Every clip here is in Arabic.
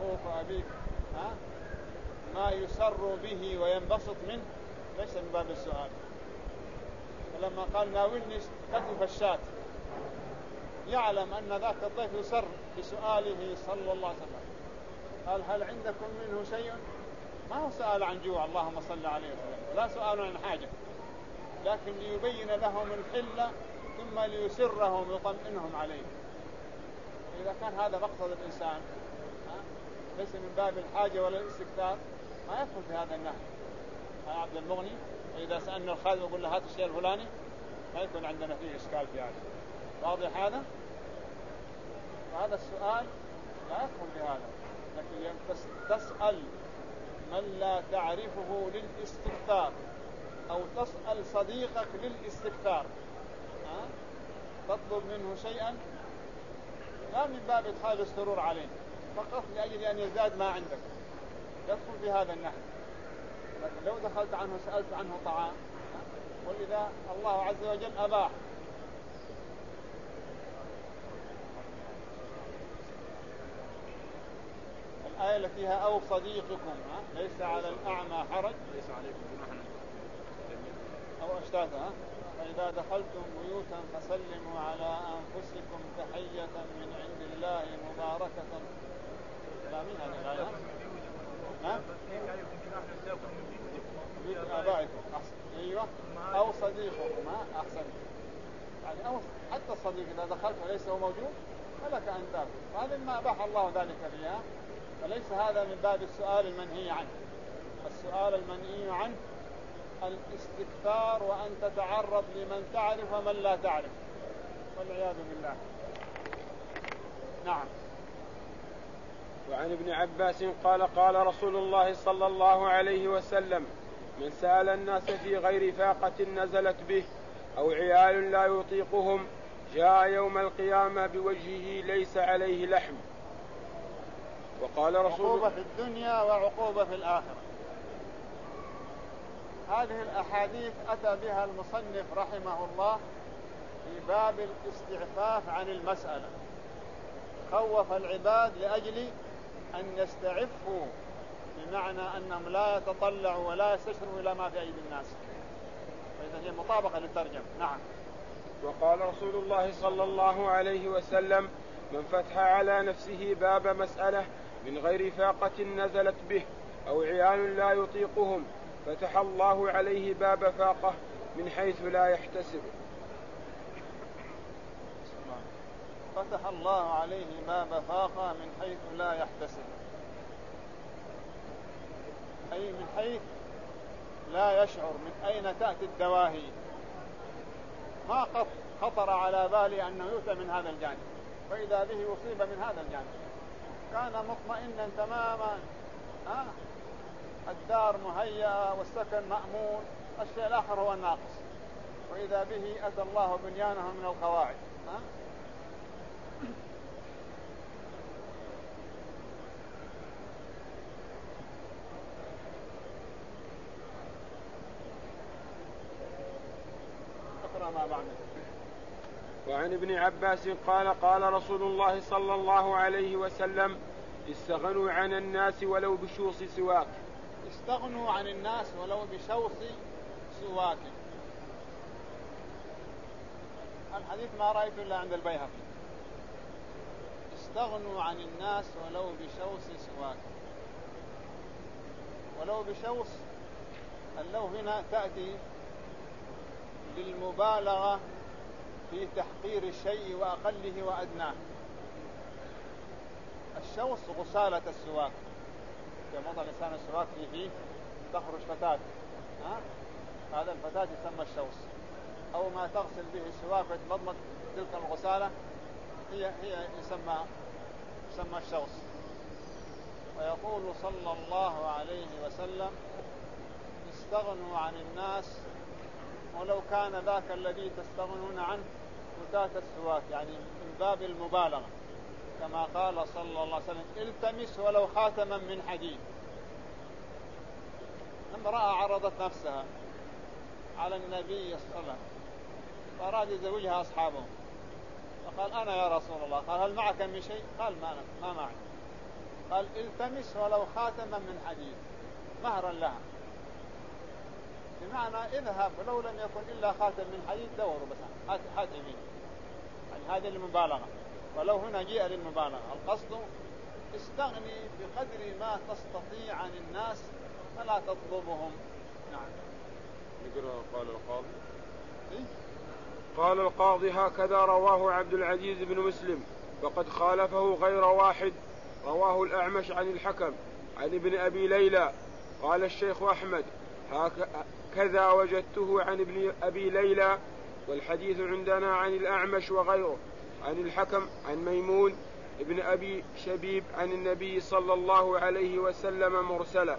أبوك وأبيك ما يسر به وينبسط منه ليس من باب السؤال. فلما قال ناولني كتف الشاة يعلم أن ذاك الضيف يسر بسؤاله صلى الله عليه وسلم. قال هل عندكم منه شيء؟ ما هو سؤال عن جوع اللهم صل عليه وسلم، لا سؤال عن حاجة، لكن ليبين لهم الحلة ثم ليسرهم يطمئنهم عليه. إذا كان هذا مقصد الإنسان ليس من باب الحاجة ولا الاستكثار ما يدخل في هذا النهي. عبد المغني إذا سألنا الخادم يقول له هات الشيء الفلاني ما يكون عندنا فيه إشكال في هذا. واضح هذا؟ وهذا السؤال لا يدخل في هذا، لكن تسأل من لا تعرفه للاستكثار أو تسأل صديقك للاستكثار تطلب منه شيئا لا من باب إدخال السرور عليه، فقط لأجل أن يزداد ما عندك، يدخل في هذا النحو. لكن لو دخلت عنه سألت عنه طعام ولذا الله عز وجل أباح. الآية التي فيها أو صديقكم ليس على الأعمى حرج ليس عليكم جناح أو أشتاتا فإذا دخلتم بيوتا فسلموا على أنفسكم تحية من عند الله مباركة. لا مين هذه الآية؟ بيت آبائكم أحسن. أيوة أو صديقكم أحسن. يعني أو حتى الصديق إذا دخلت وليس هو موجود فلك أن تأكل، فهذا ما أباح الله ذلك فيها، فليس هذا من باب السؤال المنهي عنه. السؤال المنهي عنه الاستكثار وأن تتعرض لمن تعرف ومن لا تعرف، والعياذ بالله. نعم. وعن ابن عباس قال قال رسول الله صلى الله عليه وسلم من سأل الناس في غير فاقة نزلت به أو عيال لا يطيقهم جاء يوم القيامة بوجهه ليس عليه لحم. وقال رسول عقوبة في الدنيا وعقوبة في الآخرة. هذه الأحاديث أتى بها المصنف رحمه الله في باب الاستعفاف عن المسألة، خوف العباد لأجل أن يستعفوا، بمعنى أنهم لا يتطلعوا ولا يستشروا إلى ما في أيدي الناس، فإذا هي مطابقة للترجمة. نعم. وقال رسول الله صلى الله عليه وسلم من فتح على نفسه باب مسألة من غير فاقة نزلت به أو عيال لا يطيقهم فتح الله عليه باب فاقة من حيث لا يحتسب. فتح الله عليه باب فاقة من حيث لا يحتسب، أي من حيث لا يشعر من أين تأتي الدواهي. ما خطر على بالي أنه يؤتى من هذا الجانب، فإذا به يصيب من هذا الجانب. كان مطمئنا تماما، الدار مهيئة والسكن مأمون، الشيء الآخر هو الناقص، وإذا به أتى الله بنيانه من القواعد. اقرأ ما بعد. وعن ابن عباس قال قال رسول الله صلى الله عليه وسلم استغنوا عن الناس ولو بشوص سواك. استغنوا عن الناس ولو بشوص سواك. الحديث ما رأيت إلا عند البيهقي. استغنوا عن الناس ولو بشوص سواك. ولو بشوص، اللو هنا تأتي للمبالغة في تحقير الشيء وأقله وأدناه. الشوص غسالة السواك، كما وضع لسان السواك فيه تخرج فتاة، هذا الفتاة يسمى الشوص، أو ما تغسل به السواك وتمضمض تلك الغسالة هي يسمى الشوص. ويقول صلى الله عليه وسلم استغنوا عن الناس ولو كان ذاك الذي تستغنون عنه فتاة السواك، يعني من باب المبالغة، كما قال صلى الله عليه وسلم التمس ولو خاتما من حديد. لما امرأة عرضت نفسها على النبي صلى الله عليه وسلم فأراد يزوجها أصحابه، فقال أنا يا رسول الله. قال هل معك من شيء؟ قال ما معي. قال التمس ولو خاتما من حديد مهرا لها، بمعنى اذهب ولو لم يكن إلا خاتم من حديد دوروا بس هات يمين، يعني هذه المبالغة. ولو هنا جاء للمبالغة، القصد استغني بقدر ما تستطيع عن الناس فلا تطلبهم. نعم. نقرأ قال القاضي. إيه؟ قال القاضي هكذا رواه عبد العزيز بن مسلم، وقد خالفه غير واحد. رواه الأعمش عن الحكم عن ابن أبي ليلى. قال الشيخ أحمد كذا وجدته عن ابن أبي ليلى، والحديث عندنا عن الأعمش وغيره عن الحكم عن ميمون ابن أبي شبيب عن النبي صلى الله عليه وسلم مرسلا.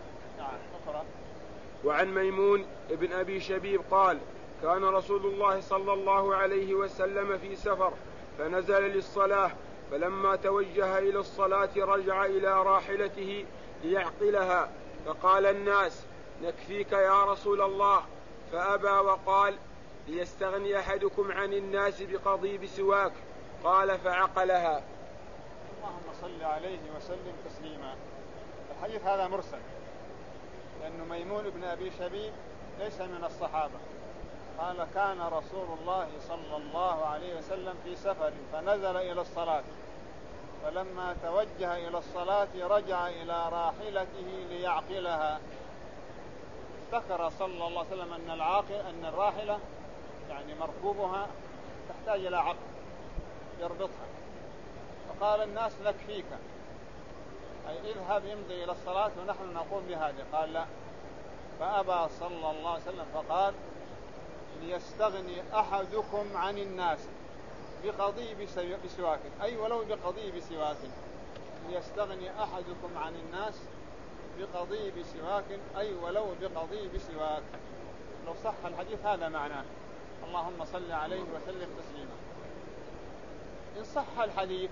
وعن ميمون ابن أبي شبيب قال كان رسول الله صلى الله عليه وسلم في سفر فنزل للصلاة، فلما توجه إلى الصلاة رجع إلى راحلته ليعقلها، فقال الناس نكفيك يا رسول الله، فأبى وقال ليستغني أحدكم عن الناس بقضيب سواك، قال فعقلها. اللهم صل عليه وسلم تسليما. الحديث هذا مرسل، لأن ميمون ابن أبي شبيب ليس من الصحابة. قال كان رسول الله صلى الله عليه وسلم في سفر فنزل إلى الصلاة، فلما توجه إلى الصلاة رجع إلى راحلته ليعقلها. ذكر صلى الله عليه وسلم أن الراحلة يعني مركوبها تحتاج إلى عقل يربطها، فقال الناس نكفيك، أي اذهب يمضي إلى الصلاة ونحن نقوم بهذه. قال لا، فأبى صلى الله عليه وسلم فقال ليستغني أحدكم عن الناس بقضيب سواك، أي ولو بقضيب سواك، ليستغني أحدكم عن الناس بقضيب سواك، أي ولو بقضيب سواك. لو صح الحديث هذا معناه. اللهم صل عليه وسلم تسليما. إن صح الحديث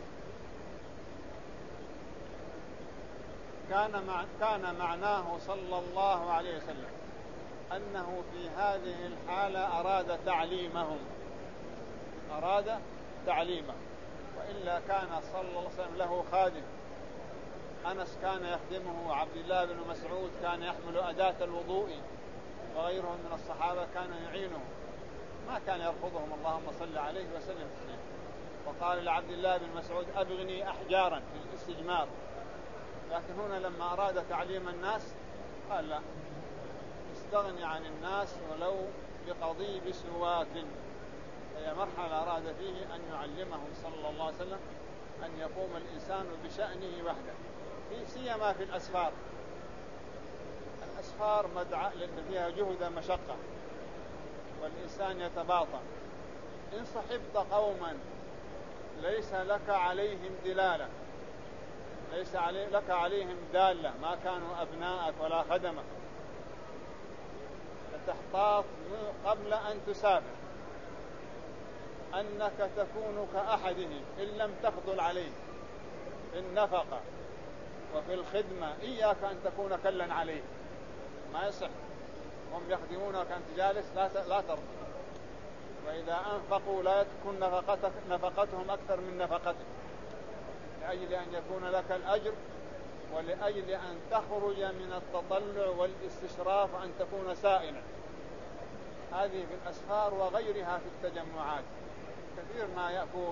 كان معناه صلى الله عليه وسلم أنه في هذه الحالة أراد تعليمه، وإلا كان صلى الله عليه وسلم له خادم. أنس كان يخدمه، وعبد الله بن مسعود كان يحمل أداة الوضوء، وغيرهم من الصحابة كان يعينه، ما كان يرفضهم. اللهم صل عليه وسلم تسليما. وقال لعبد الله بن مسعود أبغني أحجارا في الاستجمار، لكن هنا لما أراد تعليم الناس قال لا، استغني عن الناس ولو بقضيب سواك. هي مرحلة أراد فيه أن يعلمهم صلى الله عليه وسلم أن يقوم الإنسان بشأنه وحده، في سيما في الأسفار. الأسفار مدعاة لأن فيها جهد مشقة والإنسان يتباطأ. إن صحبت قوما ليس لك عليهم دلالة، ليس لك عليهم دالة، ما كانوا أبناءك ولا خدمك، فتحتاط قبل أن تسافر أنك تكون كأحدهم إن لم تفضل عليه في النفقة وفي الخدمة. إياك أن تكون كلا عليه، ما يصح. هم يخدمونك أنت جالس لا ترضى، وإذا أنفقوا لا تكون نفقتهم أكثر من نفقتك، لأجل أن يكون لك الأجر، ولأجل أن تخرج من التطلع والاستشراف أن تكون سائلا. هذه في الأسفار وغيرها في التجمعات. كثير ما يكون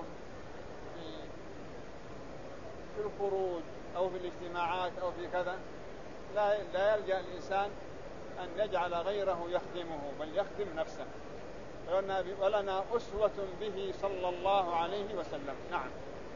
في الخروج أو في الاجتماعات أو في كذا، لا يلجأ الإنسان أن يجعل غيره يخدمه، بل يخدم نفسه. ولنا أسوة به صلى الله عليه وسلم. نعم.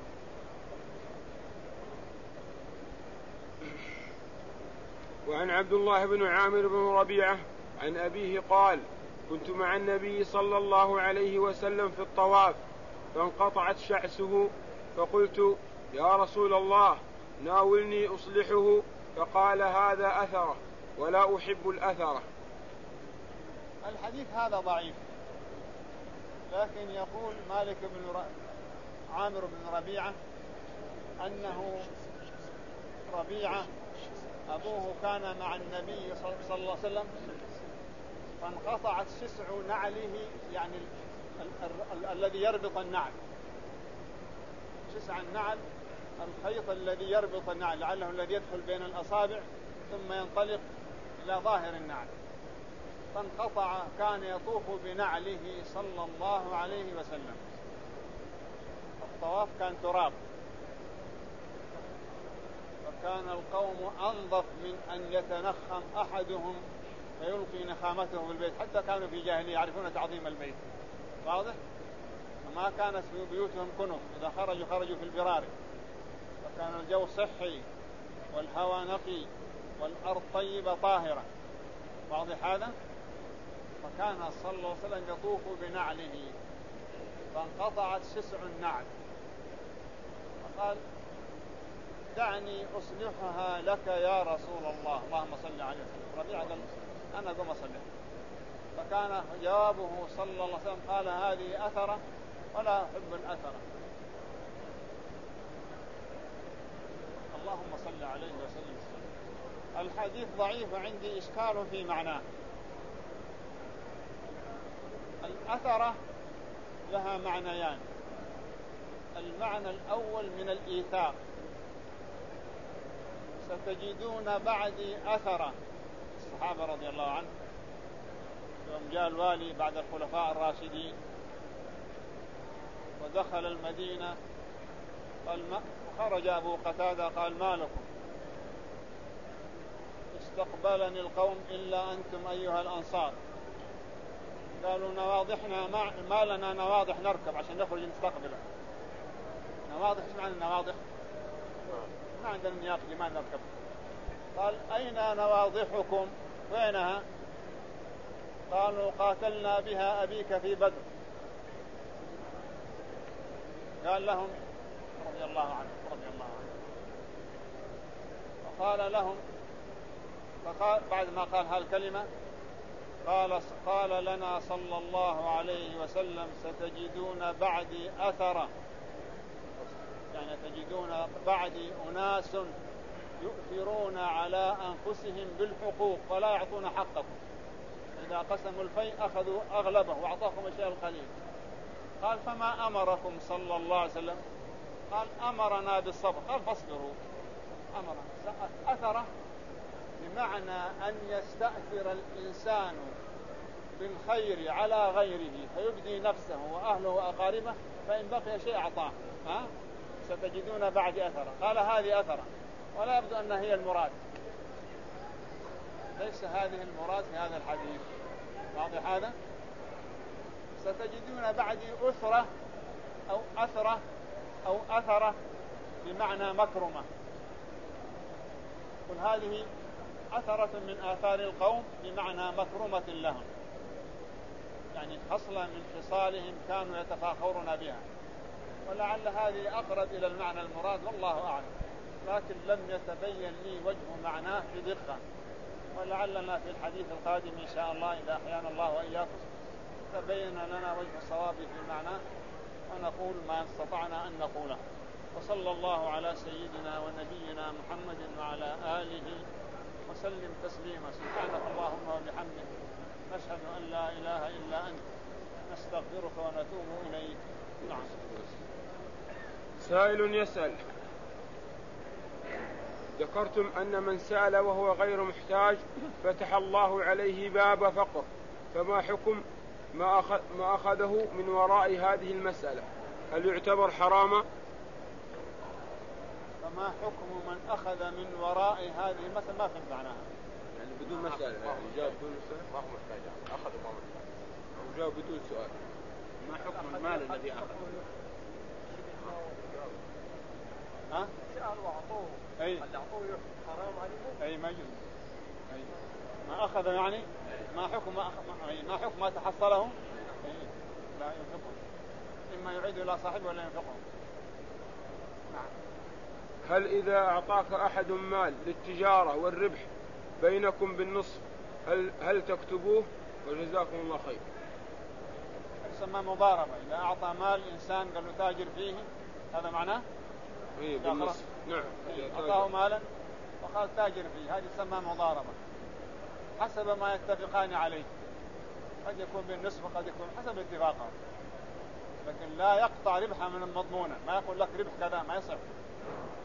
وعن عبد الله بن عامر بن ربيعة عن أبيه قال كنت مع النبي صلى الله عليه وسلم في الطواف فانقطعت شعثه، فقلت يا رسول الله ناولني أصلحه، فقال هذا أثره ولا أحب الأثره. الحديث هذا ضعيف، لكن يقول مالك بن عامر بن ربيعة أنه ربيعة أبوه كان مع النبي صلى الله عليه وسلم فانقطعت شسع نعله، يعني الذي يربط النعل، شسع النعل الخيط الذي يربط النعل، لعله الذي يدخل بين الأصابع ثم ينطلق إلى ظاهر النعل، فانقطع. كان يطوف بنعله صلى الله عليه وسلم. الطواف كان تراب، وكان القوم أنظف من أن يتنخم أحدهم فيلقي نخامته في البيت، حتى كانوا في جاهلية يعرفون تعظيم البيت، واضح؟ وما كانت في بيوتهم كنف، إذا خرجوا في البراري، وكان الجو صحي والهواء نقي والأرض طيبة طاهرة، واضح هذا؟ فكان صلى الله عليه وسلم يطوف بنعله، فانقطعت سسع النعل، فقال دعني أصلحها لك يا رسول الله، اللهم صل عليه وسلم. ربيعة قال أنا قم أصلح. فكان جوابه صلى الله عليه وسلم قال هذه أثرة ولا أحب الأثرة. اللهم صل عليه وسلم. الحديث ضعيف عندي، إشكال في معناه. الأثرة لها معنيان. المعنى الأول من الإيثار، ستجدون بعدي أثرة. الصحابة رضي الله عنه يوم جاء الوالي بعد الخلفاء الراشدين ودخل المدينة قال وخرج أبو قتادة قال ما لكم؟ استقبلني القوم إلا أنتم أيها الأنصار. قالوا نواضحنا، ما لنا نواضح نركب عشان نخرج نستقبله. نواضح ايش معنى النواضح؟ ما عندنا نياق لما نركب. قال أين نواضحكم؟ وينها؟ قالوا قاتلنا بها أبيك في بدر. قال لهم رضي الله عنه وقال لهم، فقال بعد ما قال هالكلمة قال لنا صلى الله عليه وسلم ستجدون بعدي أثرة، يعني تجدون بعدي أناس يؤثرون على أنفسهم بالحقوق ولا يعطون حقكم، إذا قسموا الفيء أخذوا أغلبه وأعطاكم الشيء القليل. قال فما أمركم صلى الله عليه وسلم؟ قال أمرنا بالصبر. قال فاصبروا. أمرنا أثرة بمعنى أن يستأثر الإنسان بالخير على غيره فيبدي نفسه وأهله وأقاربه، فإن بقي شيء أعطاه. ستجدون بعد أثرة. قال هذه أثرة، ولا يبدو أنها هي المراد، ليس هذه المراد في هذا الحديث، واضح هذا؟ ستجدون بعدي أثرة أو أثرة أو أثرة بمعنى مكرمة. قل هذه أثرة من آثار القوم بمعنى مكرمة لهم، يعني خصلة من خصالهم كانوا يتفاخرون بها، ولعل هذه أقرب إلى المعنى المراد والله أعلم، لكن لم يتبين لي وجه معناه بدقة، ولعلنا في الحديث القادم إن شاء الله إذا أحيانا الله وإياكم تبين لنا وجه الصواب في معناه ونقول ما استطعنا أن نقوله. وصلى الله على سيدنا ونبينا محمد وعلى آله وسلم تسليما. سبحانك اللهم وبحمدك نشهد أن لا إله إلا أنت نستغفرك ونتوب إليك. نعم. سائل يسأل: ذكرتم أن من سأل وهو غير محتاج فتح الله عليه باب فقر، فما حكم ما أخذه من وراء هذه المسألة؟ هل يعتبر حراما؟ فما حكم من أخذ من وراء هذه المسألة؟ ما فهمت معناها. يعني بدون مسألة، يعني جاء بدون مسألة، ما هو محتاج، أخذ ما هو محتاج، أو جاء بدون سؤال. ما حكم المال الذي أخذه؟ سأل وأعطوه، اللي أعطوه حرام عليه؟ ما يجوز. ما أخذ يعني ما حكم ما تحصله؟ لا ينفقه، إما يعيد إلى صاحبه ولا ينفقه. نعم. هل إذا أعطاك أحد مال للتجارة والربح بينكم بالنصف هل تكتبوه؟ وجزاكم الله خير. يسمى مضاربة. إذا أعطى مال إنسان قال له تاجر فيه، هذا معناه بالنصف. نعم. أعطاه مالا وقال تاجر فيه، هذه تسمى مضاربة حسب ما يتفقان عليه، قد يكون بالنصف وقد يكون حسب اتفاقهم، لكن لا يقطع ربحا من المضمونة، ما يقول لك ربح كذا، ما يصح.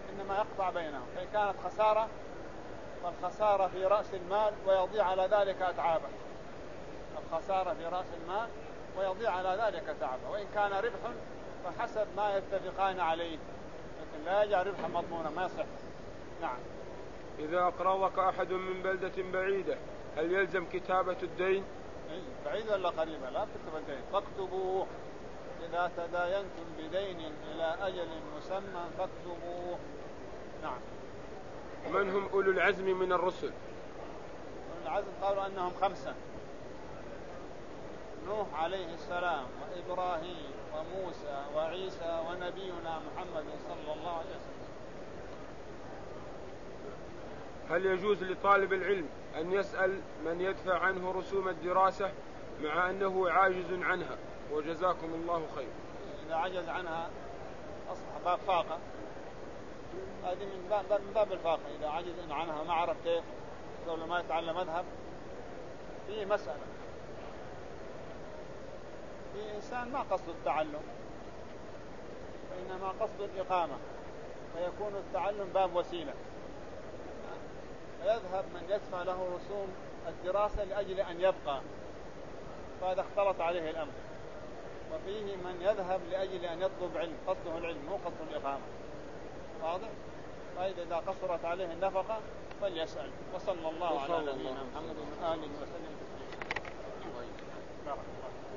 إنما يقطع بينهم. فإن كانت خسارة فالخسارة في رأس المال ويضيع على ذلك أتعابه، الخسارة في رأس المال ويضيع على ذلك تعبه. وإن كان ربح فحسب ما يتفقان عليه، لكن لا يجعل ربحا مضمونا، ما يصح. نعم. إذا أقرضك أحد من بلدة بعيدة هل يلزم كتابة الدين؟ بعيد ولا قريبة؟ لا تكتب الدين، فاكتبوه. إذا تداينتم بدين إلى أجل مسمى فاكتبوه. نعم. من هم أولو العزم من الرسل؟ أولو العزم قالوا أنهم 5: نوح عليه السلام، وإبراهيم، وموسى، وعيسى، ونبينا محمد صلى الله عليه وسلم. هل يجوز لطالب العلم أن يسأل من يدفع عنه رسوم الدراسة مع أنه عاجز عنها؟ وجزاكم الله خير. إذا عجز عنها أصبح باب فاقة، هذه من باب الفاقة. إذا عجز عنها ما عرف كيف قبل ما يتعلم مذهب، فيه مسألة. في إنسان ما قصد التعلم وإنما قصد الإقامة، فيكون التعلم باب وسيلة، فيذهب من يدفع له رسوم الدراسة لأجل أن يبقى، فهذا اختلط عليه الأمر. وفيه من يذهب لأجل أن يطلب علم، قصده العلم مو قصد الإقامة. واضح؟ فإذا قصرت عليه النفقة فليسأل. وصلى الله على نبينا محمد وآله وسلم.